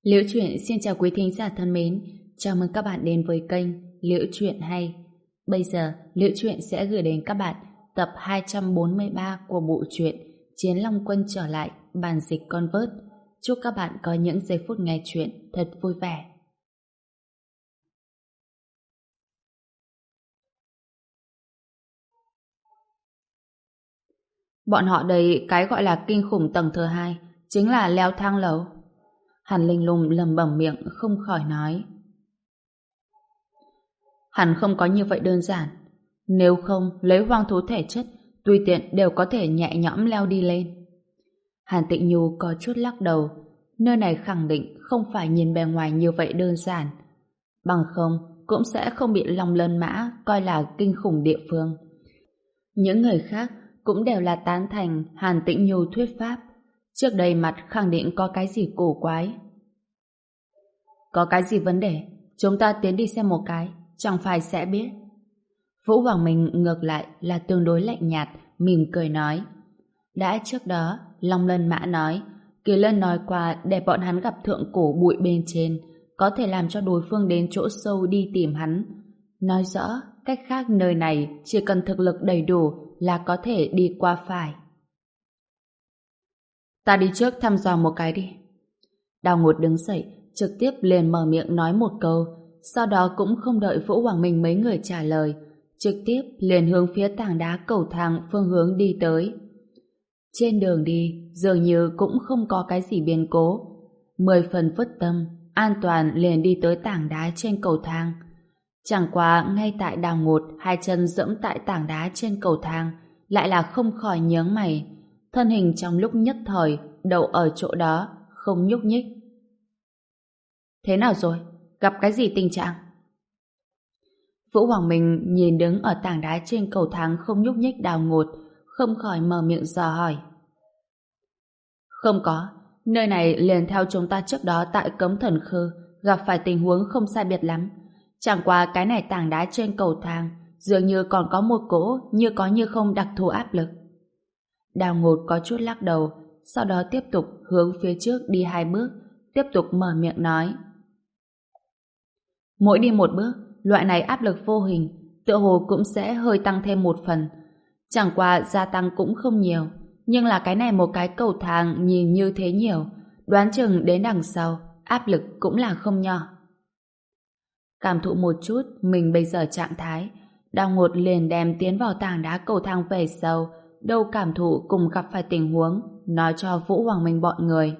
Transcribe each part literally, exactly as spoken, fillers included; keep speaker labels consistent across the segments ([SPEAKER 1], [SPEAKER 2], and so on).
[SPEAKER 1] Liễu Chuyện xin chào quý thính giả thân mến, chào mừng các bạn đến với kênh Liễu Chuyện Hay. Bây giờ, Liễu Chuyện sẽ gửi đến các bạn tập hai trăm bốn mươi ba của bộ truyện Chiến Long Quân trở lại, bản dịch con vớt. Chúc các bạn có những giây phút nghe chuyện thật vui vẻ. Bọn họ đây cái gọi là kinh khủng tầng thứ hai, chính là leo thang lầu. Hàn Linh Lung lẩm bẩm miệng không khỏi nói. Hẳn không có như vậy đơn giản. Nếu không, lấy hoang thú thể chất, tùy tiện đều có thể nhẹ nhõm leo đi lên. Hàn Tịnh Nhu có chút lắc đầu. Nơi này khẳng định không phải nhìn bề ngoài như vậy đơn giản. Bằng không, cũng sẽ không bị Long Lân Mã coi là kinh khủng địa phương. Những người khác cũng đều là tán thành Hàn Tịnh Nhu thuyết pháp. Trước đây mặt khẳng định có cái gì cổ quái. Có cái gì vấn đề, chúng ta tiến đi xem một cái, chẳng phải sẽ biết. Vũ Hoàng Minh ngược lại là tương đối lạnh nhạt, mỉm cười nói. Đã trước đó, Long Lân Mã nói, Kỳ Lân nói qua để bọn hắn gặp thượng cổ bụi bên trên, có thể làm cho đối phương đến chỗ sâu đi tìm hắn. Nói rõ, cách khác nơi này chỉ cần thực lực đầy đủ là có thể đi qua phải. Ta đi trước thăm dò một cái đi. Đào Ngột đứng dậy, trực tiếp liền mở miệng nói một câu, sau đó cũng không đợi Vũ Hoàng Minh mấy người trả lời, trực tiếp liền hướng phía tảng đá cầu thang phương hướng đi tới. Trên đường đi, dường như cũng không có cái gì biến cố. Mười phần phất tâm, an toàn liền đi tới tảng đá trên cầu thang. Chẳng qua ngay tại Đào Ngột hai chân dẫm tại tảng đá trên cầu thang, lại là không khỏi nhướng mày. Thân hình trong lúc nhất thời đậu ở chỗ đó, không nhúc nhích. Thế nào rồi? Gặp cái gì tình trạng? Vũ Hoàng Minh nhìn đứng ở tảng đá trên cầu thang không nhúc nhích Đào Ngột, không khỏi mở miệng dò hỏi. Không có, nơi này liền theo chúng ta trước đó tại Cấm Thần Khư gặp phải tình huống không sai biệt lắm. Chẳng qua cái này tảng đá trên cầu thang dường như còn có một cỗ như có như không đặc thù áp lực. Đào Ngột có chút lắc đầu, sau đó tiếp tục hướng phía trước đi hai bước, tiếp tục mở miệng nói. Mỗi đi một bước, loại này áp lực vô hình, tựa hồ cũng sẽ hơi tăng thêm một phần. Chẳng qua gia tăng cũng không nhiều, nhưng là cái này một cái cầu thang nhìn như thế nhiều, đoán chừng đến đằng sau, áp lực cũng là không nhỏ. Cảm thụ một chút mình bây giờ trạng thái, Đào Ngột liền đem tiến vào tảng đá cầu thang về sau, đâu cảm thụ cùng gặp phải tình huống, nói cho Vũ Hoàng Minh bọn người.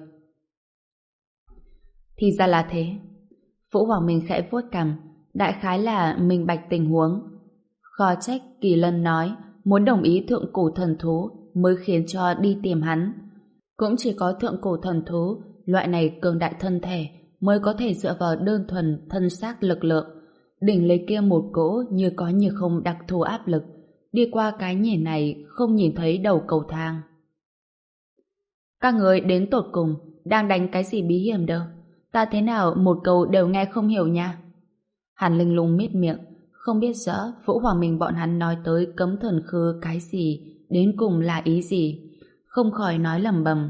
[SPEAKER 1] Thì ra là thế. Vũ Hoàng Minh khẽ vuốt cằm, đại khái là minh bạch tình huống. Khó trách Kỳ Lân nói muốn đồng ý thượng cổ thần thú mới khiến cho đi tìm hắn. Cũng chỉ có thượng cổ thần thú, loại này cường đại thân thể mới có thể dựa vào đơn thuần thân xác lực lượng, đỉnh lấy kia một cỗ như có như không đặc thù áp lực, đi qua cái nhìn này không nhìn thấy đầu cầu thang. Các người đến tột cùng đang đánh cái gì bí hiểm đâu, ta thế nào một câu đều nghe không hiểu nha. Hàn Linh Lung miết miệng, không biết rõ Vũ Hoàng Minh bọn hắn nói tới Cấm Thần Khư cái gì, đến cùng là ý gì, không khỏi nói lẩm bẩm.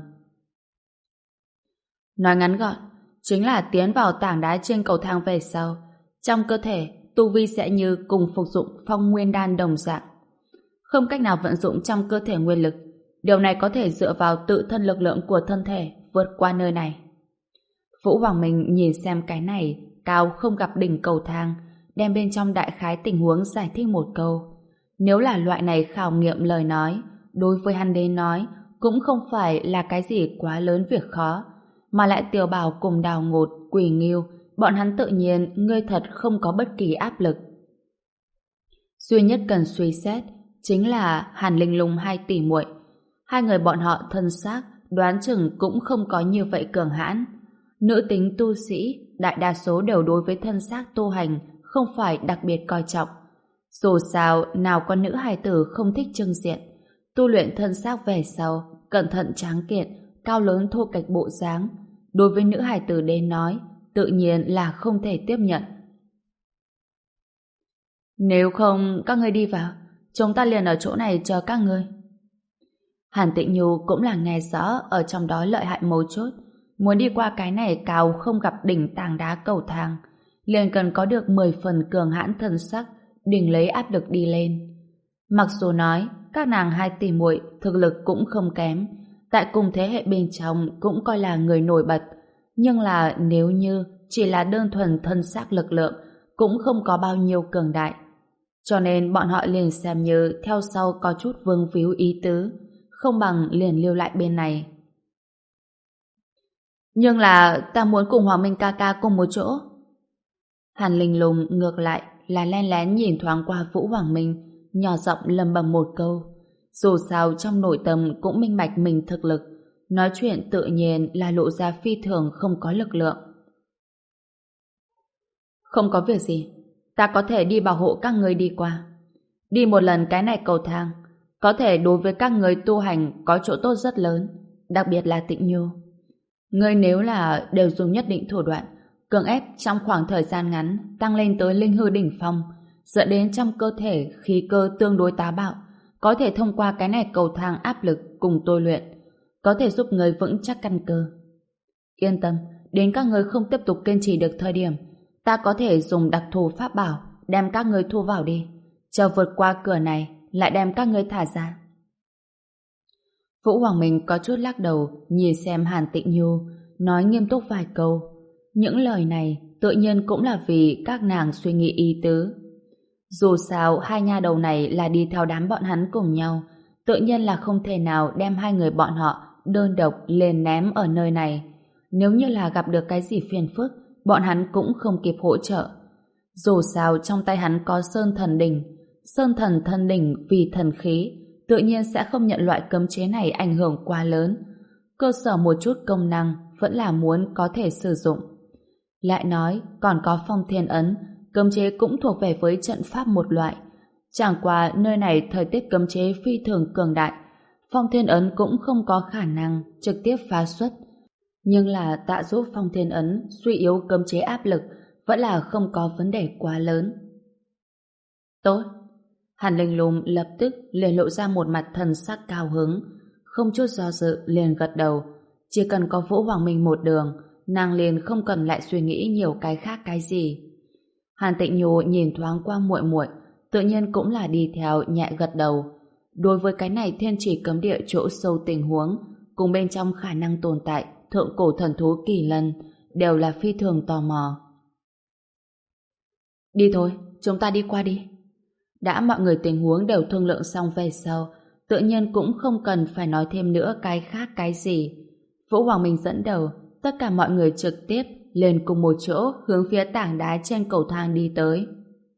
[SPEAKER 1] Nói ngắn gọn, chính là tiến vào tảng đá trên cầu thang về sau, trong cơ thể tu vi sẽ như cùng phục dụng phong nguyên đan đồng dạng, không cách nào vận dụng trong cơ thể nguyên lực. Điều này có thể dựa vào tự thân lực lượng của thân thể vượt qua nơi này. Vũ Hoàng Minh nhìn xem cái này cao không gặp đỉnh cầu thang, đem bên trong đại khái tình huống giải thích một câu. Nếu là loại này khảo nghiệm lời nói, đối với hắn đến nói cũng không phải là cái gì quá lớn việc khó, mà lại Tiểu Bảo cùng Đào Ngột, Quỷ Ngưu, bọn hắn tự nhiên ngươi thật không có bất kỳ áp lực. Duy nhất cần suy xét chính là Hàn Linh Lung hai tỷ muội. Hai người bọn họ thân xác đoán chừng cũng không có như vậy cường hãn. Nữ tính tu sĩ đại đa số đều đối với thân xác tu hành không phải đặc biệt coi trọng. Dù sao nào có nữ hài tử không thích trưng diện, tu luyện thân xác về sau cẩn thận tráng kiện, cao lớn thô kệch bộ dáng, đối với nữ hài tử đến nói tự nhiên là không thể tiếp nhận. Nếu không các ngươi đi vào, chúng ta liền ở chỗ này chờ các ngươi. Hàn Tịnh Nhu cũng là nghe rõ ở trong đó lợi hại mấu chốt, muốn đi qua cái này cao không gặp đỉnh tảng đá cầu thang, liền cần có được mười phần cường hãn thân sắc, đỉnh lấy áp lực đi lên. Mặc dù nói, các nàng hai tỷ muội thực lực cũng không kém, tại cùng thế hệ bên trong cũng coi là người nổi bật, nhưng là nếu như chỉ là đơn thuần thân xác lực lượng, cũng không có bao nhiêu cường đại. Cho nên bọn họ liền xem như theo sau có chút vương víu ý tứ, không bằng liền lưu lại bên này. Nhưng là ta muốn cùng Hoàng Minh ca ca cùng một chỗ. Hàn Linh Lung ngược lại là len lén nhìn thoáng qua Vũ Hoàng Minh, nhỏ giọng lầm bầm một câu. Dù sao trong nội tâm cũng minh bạch mình thực lực, nói chuyện tự nhiên là lộ ra phi thường không có lực lượng. Không có việc gì, ta có thể đi bảo hộ các người đi qua. Đi một lần cái này cầu thang, có thể đối với các người tu hành có chỗ tốt rất lớn, đặc biệt là Tịnh Nhu. Ngươi nếu là đều dùng nhất định thủ đoạn, cưỡng ép trong khoảng thời gian ngắn tăng lên tới linh hư đỉnh phong, dẫn đến trong cơ thể khí cơ tương đối táo bạo, có thể thông qua cái này cầu thang áp lực cùng tôi luyện, có thể giúp người vững chắc căn cơ. Yên tâm, đến các người không tiếp tục kiên trì được thời điểm, ta có thể dùng đặc thù pháp bảo đem các người thu vào đi, chờ vượt qua cửa này lại đem các người thả ra. Vũ Hoàng Minh có chút lắc đầu nhìn xem Hàn Tịnh Nhu, nói nghiêm túc vài câu. Những lời này tự nhiên cũng là vì các nàng suy nghĩ ý tứ. Dù sao hai nha đầu này là đi theo đám bọn hắn cùng nhau, tự nhiên là không thể nào đem hai người bọn họ đơn độc lên ném ở nơi này. Nếu như là gặp được cái gì phiền phức, bọn hắn cũng không kịp hỗ trợ. Dù sao trong tay hắn có Sơn Thần Đỉnh, Sơn Thần Thân Đỉnh vì thần khí, tự nhiên sẽ không nhận loại cấm chế này ảnh hưởng quá lớn. Cơ sở một chút công năng vẫn là muốn có thể sử dụng. Lại nói, còn có Phong Thiên Ấn, cấm chế cũng thuộc về với trận pháp một loại. Chẳng qua nơi này thời tiết cấm chế phi thường cường đại, Phong Thiên Ấn cũng không có khả năng trực tiếp phá xuất. Nhưng là tạ giúp Phong Thiên Ấn suy yếu cấm chế áp lực vẫn là không có vấn đề quá lớn. Tốt. Hàn Linh Lung lập tức liền lộ ra một mặt thần sắc cao hứng, không chút do dự liền gật đầu. Chỉ cần có Vũ Hoàng Minh một đường, nàng liền không cần lại suy nghĩ nhiều cái khác cái gì. Hàn Tịnh Nhu nhìn thoáng qua muội muội, tự nhiên cũng là đi theo nhẹ gật đầu. Đối với cái này thiên chỉ cấm địa chỗ sâu tình huống, cùng bên trong khả năng tồn tại thượng cổ thần thú kỳ lân, đều là phi thường tò mò. Đi thôi, chúng ta đi qua đi. Đã mọi người tình huống đều thương lượng xong về sau, tự nhiên cũng không cần phải nói thêm nữa cái khác cái gì. Vũ Hoàng Minh dẫn đầu, tất cả mọi người trực tiếp lên cùng một chỗ hướng phía tảng đá trên cầu thang đi tới.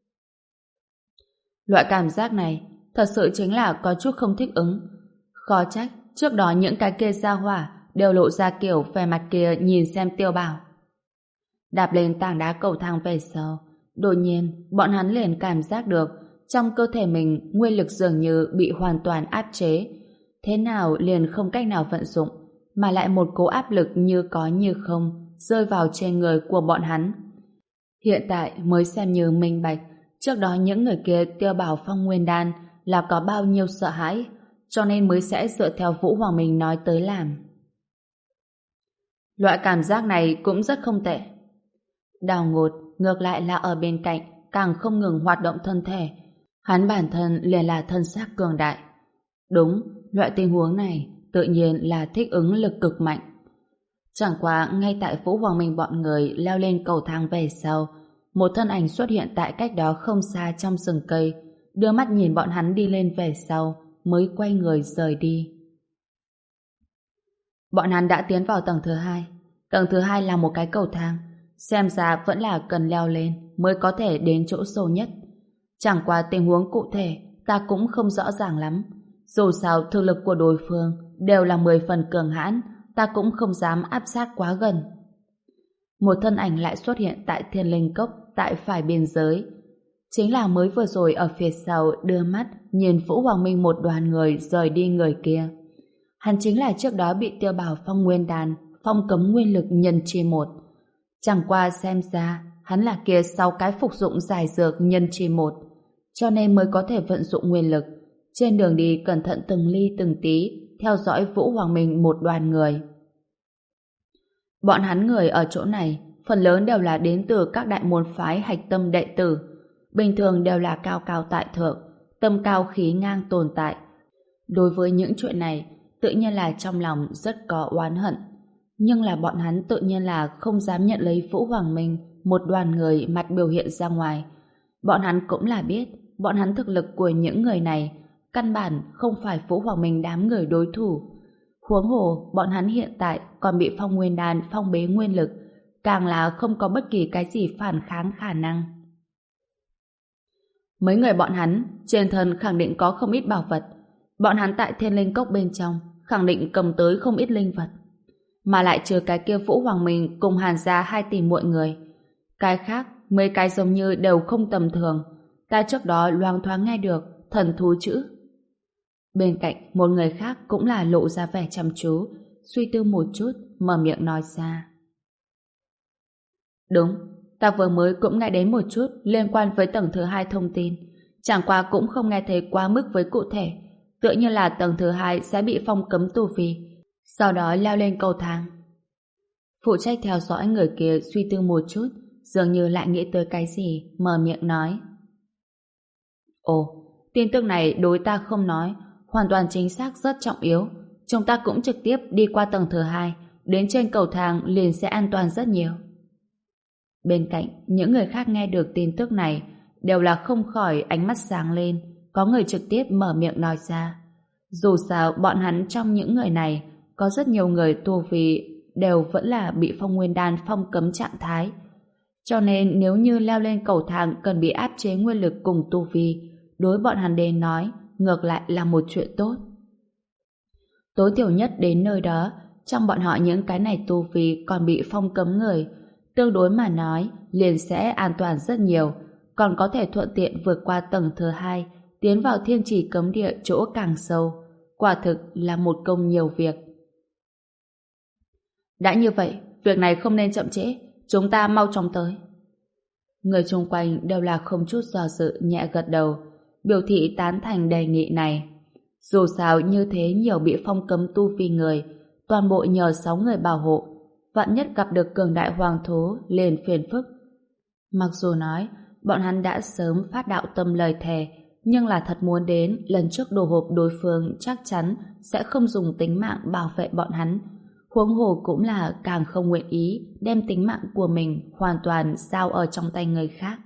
[SPEAKER 1] Loại cảm giác này thật sự chính là có chút không thích ứng. Khó trách trước đó những cái kia ra hỏa đều lộ ra kiểu vẻ mặt kia nhìn xem Tiêu Bảo. Đạp lên tảng đá cầu thang về sau, đột nhiên bọn hắn liền cảm giác được trong cơ thể mình nguyên lực dường như bị hoàn toàn áp chế, thế nào liền không cách nào vận dụng, mà lại một cỗ áp lực như có như không rơi vào trên người của bọn hắn. Hiện tại mới xem như minh bạch, trước đó những người kia Tiêu Bảo Phong Nguyên Đan là có bao nhiêu sợ hãi, cho nên mới sẽ dựa theo Vũ Hoàng Minh nói tới làm. Loại cảm giác này cũng rất không tệ. Đào Ngột ngược lại là ở bên cạnh càng không ngừng hoạt động thân thể, hắn bản thân liền là thân xác cường đại. Đúng, loại tình huống này tự nhiên là thích ứng lực cực mạnh. Chẳng qua ngay tại Vũ Hoàng Minh bọn người leo lên cầu thang về sau, một thân ảnh xuất hiện tại cách đó không xa trong rừng cây, đưa mắt nhìn bọn hắn đi lên về sau, mới quay người rời đi. Bọn hắn đã tiến vào tầng thứ hai. Tầng thứ hai là một cái cầu thang, xem ra vẫn là cần leo lên mới có thể đến chỗ sâu nhất. Chẳng qua tình huống cụ thể ta cũng không rõ ràng lắm. Dù sao thực lực của đối phương đều là mười phần cường hãn, ta cũng không dám áp sát quá gần. Một thân ảnh lại xuất hiện tại Thiên Linh Cốc tại phải biên giới. Chính là mới vừa rồi ở phía sau đưa mắt nhìn Vũ Hoàng Minh một đoàn người rời đi người kia. Hắn chính là trước đó bị Tiêu Bảo Phong Nguyên Đan phong cấm nguyên lực nhân chi một. Chẳng qua xem ra hắn là kia sau cái phục dụng giải dược nhân chi một, cho nên mới có thể vận dụng nguyên lực. Trên đường đi cẩn thận từng ly từng tí theo dõi Vũ Hoàng Minh một đoàn người. Bọn hắn người ở chỗ này phần lớn đều là đến từ các đại môn phái hạch tâm đệ tử, bình thường đều là cao cao tại thượng, tâm cao khí ngang tồn tại. Đối với những chuyện này, tự nhiên là trong lòng rất có oán hận. Nhưng là bọn hắn tự nhiên là không dám nhận lấy Vũ Hoàng Minh, một đoàn người mặt biểu hiện ra ngoài. Bọn hắn cũng là biết, bọn hắn thực lực của những người này căn bản không phải Vũ Hoàng Minh đám người đối thủ. Huống hồ, bọn hắn hiện tại còn bị Phong Nguyên Đan phong bế nguyên lực, càng là không có bất kỳ cái gì phản kháng khả năng. Mấy người bọn hắn trên thân khẳng định có không ít bảo vật. Bọn hắn tại Thiên Linh Cốc bên trong khẳng định cầm tới không ít linh vật. Mà lại trừ cái kia Vũ Hoàng Minh cùng Hàn gia hai tỷ muội người. Cái khác, mấy cái giống như đều không tầm thường. Ta trước đó loang thoáng nghe được thần thú chữ. Bên cạnh, một người khác cũng là lộ ra vẻ chăm chú, suy tư một chút, mở miệng nói ra. Đúng, ta vừa mới cũng nghe đến một chút liên quan với tầng thứ hai thông tin. Chẳng qua cũng không nghe thấy quá mức với cụ thể. Tựa như là tầng thứ hai sẽ bị phong cấm tu vi, sau đó leo lên cầu thang. Phụ trách theo dõi người kia suy tư một chút, dường như lại nghĩ tới cái gì, mở miệng nói. Ồ, tin tức này đối ta không nói, hoàn toàn chính xác rất trọng yếu. Chúng ta cũng trực tiếp đi qua tầng thứ hai, đến trên cầu thang liền sẽ an toàn rất nhiều. Bên cạnh, những người khác nghe được tin tức này đều là không khỏi ánh mắt sáng lên, có người trực tiếp mở miệng nói ra. Dù sao, bọn hắn trong những người này có rất nhiều người tu vi đều vẫn là bị Phong Nguyên Đan phong cấm trạng thái. Cho nên nếu như leo lên cầu thang cần bị áp chế nguyên lực cùng tu vi, đối bọn hắn đến nói, ngược lại là một chuyện tốt. Tối thiểu nhất đến nơi đó, trong bọn họ những cái này tu vi còn bị phong cấm người, tương đối mà nói, liền sẽ an toàn rất nhiều, còn có thể thuận tiện vượt qua tầng thứ hai, tiến vào thiên trì cấm địa chỗ càng sâu. Quả thực là một công nhiều việc. Đã như vậy, việc này không nên chậm trễ, chúng ta mau chóng tới. Người chung quanh đều là không chút do dự nhẹ gật đầu, biểu thị tán thành đề nghị này. Dù sao như thế nhiều bị phong cấm tu vi người, toàn bộ nhờ sáu người bảo hộ, vạn nhất gặp được cường đại hoàng thú liền phiền phức. Mặc dù nói, bọn hắn đã sớm phát đạo tâm lời thề, nhưng là thật muốn đến lần trước đồ hộp đối phương chắc chắn sẽ không dùng tính mạng bảo vệ bọn hắn. Huống hồ cũng là càng không nguyện ý đem tính mạng của mình hoàn toàn giao ở trong tay người khác.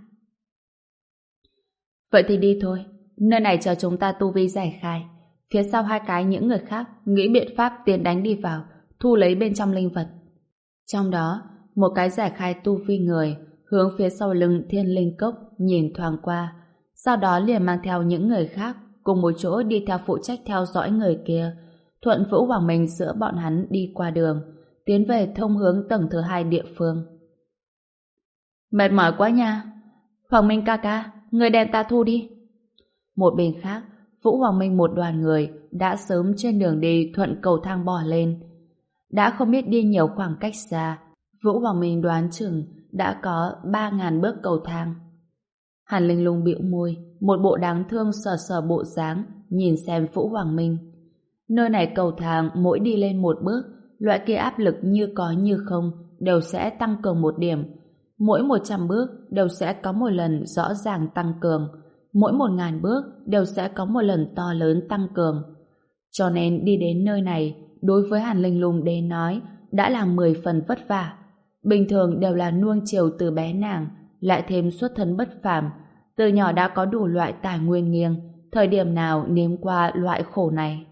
[SPEAKER 1] Vậy thì đi thôi, nơi này chờ chúng ta tu vi giải khai. Phía sau hai cái những người khác nghĩ biện pháp tiến đánh đi vào, thu lấy bên trong linh vật. Trong đó, một cái giải khai tu vi người hướng phía sau lưng Thiên Linh Cốc nhìn thoáng qua, sau đó liền mang theo những người khác cùng một chỗ đi theo phụ trách theo dõi người kia, thuận Vũ Hoàng Minh giữa bọn hắn đi qua đường, tiến về thông hướng tầng thứ hai địa phương. Mệt mỏi quá nha. Hoàng Minh ca ca, người đem ta thu đi. Một bên khác, Vũ Hoàng Minh một đoàn người đã sớm trên đường đi thuận cầu thang bò lên. Đã không biết đi nhiều khoảng cách xa, Vũ Hoàng Minh đoán chừng đã có ba ngàn bước cầu thang. Hàn Linh Lung bĩu môi, một bộ đáng thương sờ sờ bộ dáng, nhìn xem Vũ Hoàng Minh. Nơi này cầu thang mỗi đi lên một bước, loại kia áp lực như có như không đều sẽ tăng cường một điểm. Mỗi một trăm bước đều sẽ có một lần rõ ràng tăng cường. Mỗi một ngàn bước đều sẽ có một lần to lớn tăng cường. Cho nên đi đến nơi này, đối với Hàn Linh Lung đến nói, đã là mười phần vất vả. Bình thường đều là nuông chiều từ bé nàng, lại thêm xuất thân bất phàm, từ nhỏ đã có đủ loại tài nguyên nghiêng, thời điểm nào nếm qua loại khổ này.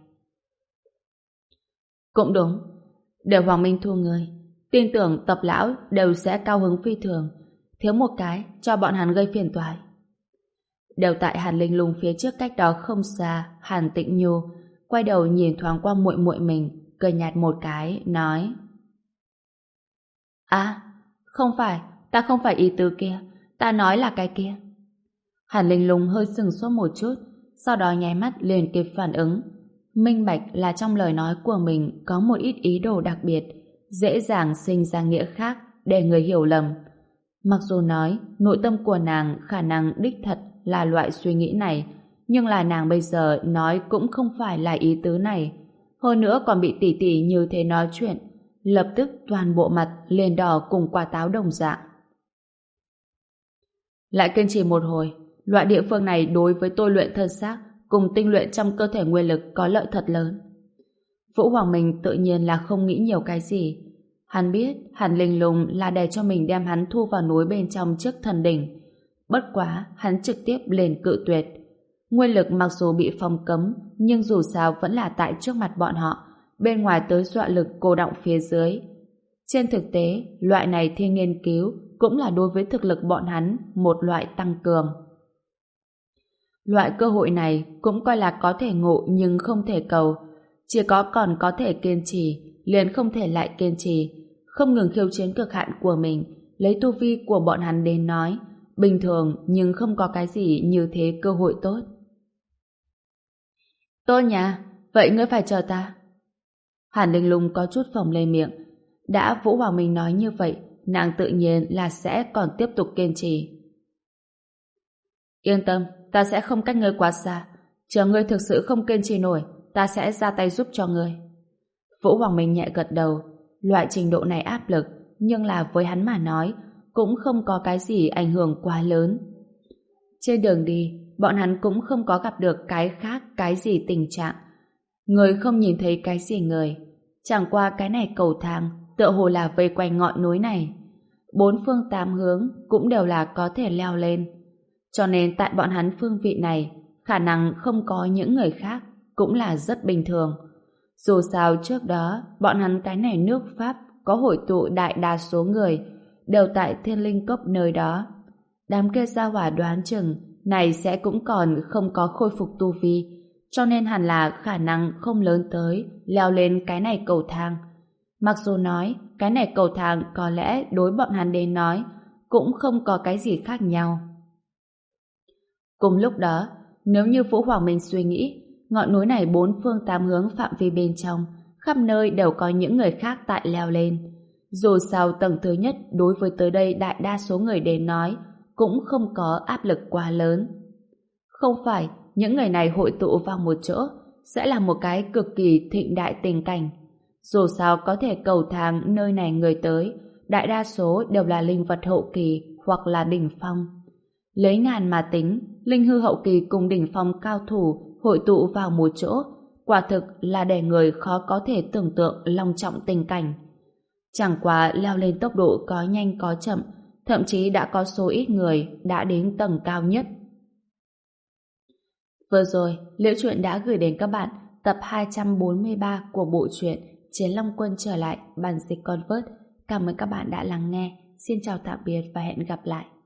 [SPEAKER 1] Cũng đúng, để Hoàng Minh thu người, tin tưởng tập lão đều sẽ cao hứng phi thường, thiếu một cái cho bọn hắn gây phiền toái. Đều tại Hàn Linh Lung phía trước cách đó không xa, Hàn Tĩnh Nhu quay đầu nhìn thoáng qua muội muội mình, cười nhạt một cái, nói: À, không phải, ta không phải ý tứ kia, ta nói là cái kia. Hàn Linh Lung hơi sừng sốt một chút, sau đó nháy mắt liền kịp phản ứng, minh bạch là trong lời nói của mình có một ít ý đồ đặc biệt, dễ dàng sinh ra nghĩa khác để người hiểu lầm. Mặc dù nói nội tâm của nàng khả năng đích thật là loại suy nghĩ này, nhưng là nàng bây giờ nói cũng không phải là ý tứ này. Hơn nữa còn bị tỷ tỷ như thế nói chuyện, lập tức toàn bộ mặt liền đỏ cùng quả táo đồng dạng. Lại kiên trì một hồi, loại địa phương này đối với tôi luyện thân xác cùng tinh luyện trong cơ thể nguyên lực có lợi thật lớn. Vũ Hoàng Minh tự nhiên là không nghĩ nhiều cái gì. Hắn biết Hàn Linh Lung là để cho mình đem hắn thu vào núi bên trong trước thần đỉnh. Bất quá, hắn trực tiếp lên cự tuyệt. Nguyên lực mặc dù bị phong cấm, nhưng dù sao vẫn là tại trước mặt bọn họ, bên ngoài tới dọa lực cô động phía dưới. Trên thực tế, loại này thi nghiên cứu cũng là đối với thực lực bọn hắn một loại tăng cường. Loại cơ hội này cũng coi là có thể ngộ nhưng không thể cầu. Chỉ có còn có thể kiên trì, liền không thể lại kiên trì, không ngừng khiêu chiến cực hạn của mình, lấy tu vi của bọn hắn đến nói, bình thường nhưng không có cái gì như thế cơ hội tốt. Tôi nhà, vậy ngươi phải chờ ta. Hàn Linh Lung có chút phồng lên miệng. Đã Vũ Hoàng Minh nói như vậy, nàng tự nhiên là sẽ còn tiếp tục kiên trì. Yên tâm, ta sẽ không cách ngươi quá xa. Chờ ngươi thực sự không kiên trì nổi, ta sẽ ra tay giúp cho ngươi. Vũ Hoàng Minh nhẹ gật đầu. Loại trình độ này áp lực, nhưng là với hắn mà nói, cũng không có cái gì ảnh hưởng quá lớn. Trên đường đi, bọn hắn cũng không có gặp được cái khác cái gì tình trạng. Người không nhìn thấy cái gì người. Chẳng qua cái này cầu thang tựa hồ là vây quanh ngọn núi này. Bốn phương tám hướng cũng đều là có thể leo lên. Cho nên tại bọn hắn phương vị này, khả năng không có những người khác cũng là rất bình thường. Dù sao trước đó, bọn hắn cái này nước Pháp có hội tụ đại đa số người đều tại Thiên Linh Cốc nơi đó. Đám kia gia hỏa đoán chừng này sẽ cũng còn không có khôi phục tu vi, cho nên hẳn là khả năng không lớn tới leo lên cái này cầu thang. Mặc dù nói cái này cầu thang có lẽ đối bọn hắn đến nói cũng không có cái gì khác nhau. Cùng lúc đó, nếu như Vũ Hoàng Minh suy nghĩ, ngọn núi này bốn phương tám hướng phạm vi bên trong, khắp nơi đều có những người khác tại leo lên. Dù sao tầng thứ nhất đối với tới đây đại đa số người đến nói cũng không có áp lực quá lớn. Không phải những người này hội tụ vào một chỗ sẽ là một cái cực kỳ thịnh đại tình cảnh. Dù sao có thể cầu thang nơi này người tới, đại đa số đều là linh vật hậu kỳ hoặc là đỉnh phong. Lấy ngàn mà tính, linh hư hậu kỳ cùng đỉnh phong cao thủ hội tụ vào một chỗ, quả thực là để người khó có thể tưởng tượng long trọng tình cảnh. Chẳng qua leo lên tốc độ có nhanh có chậm, thậm chí đã có số ít người đã đến tầng cao nhất. Vừa rồi, Liễu Chuyện đã gửi đến các bạn tập hai trăm bốn mươi ba của bộ truyện Chiến Long Quân trở lại bản dịch con vớt. Cảm ơn các bạn đã lắng nghe. Xin chào tạm biệt và hẹn gặp lại.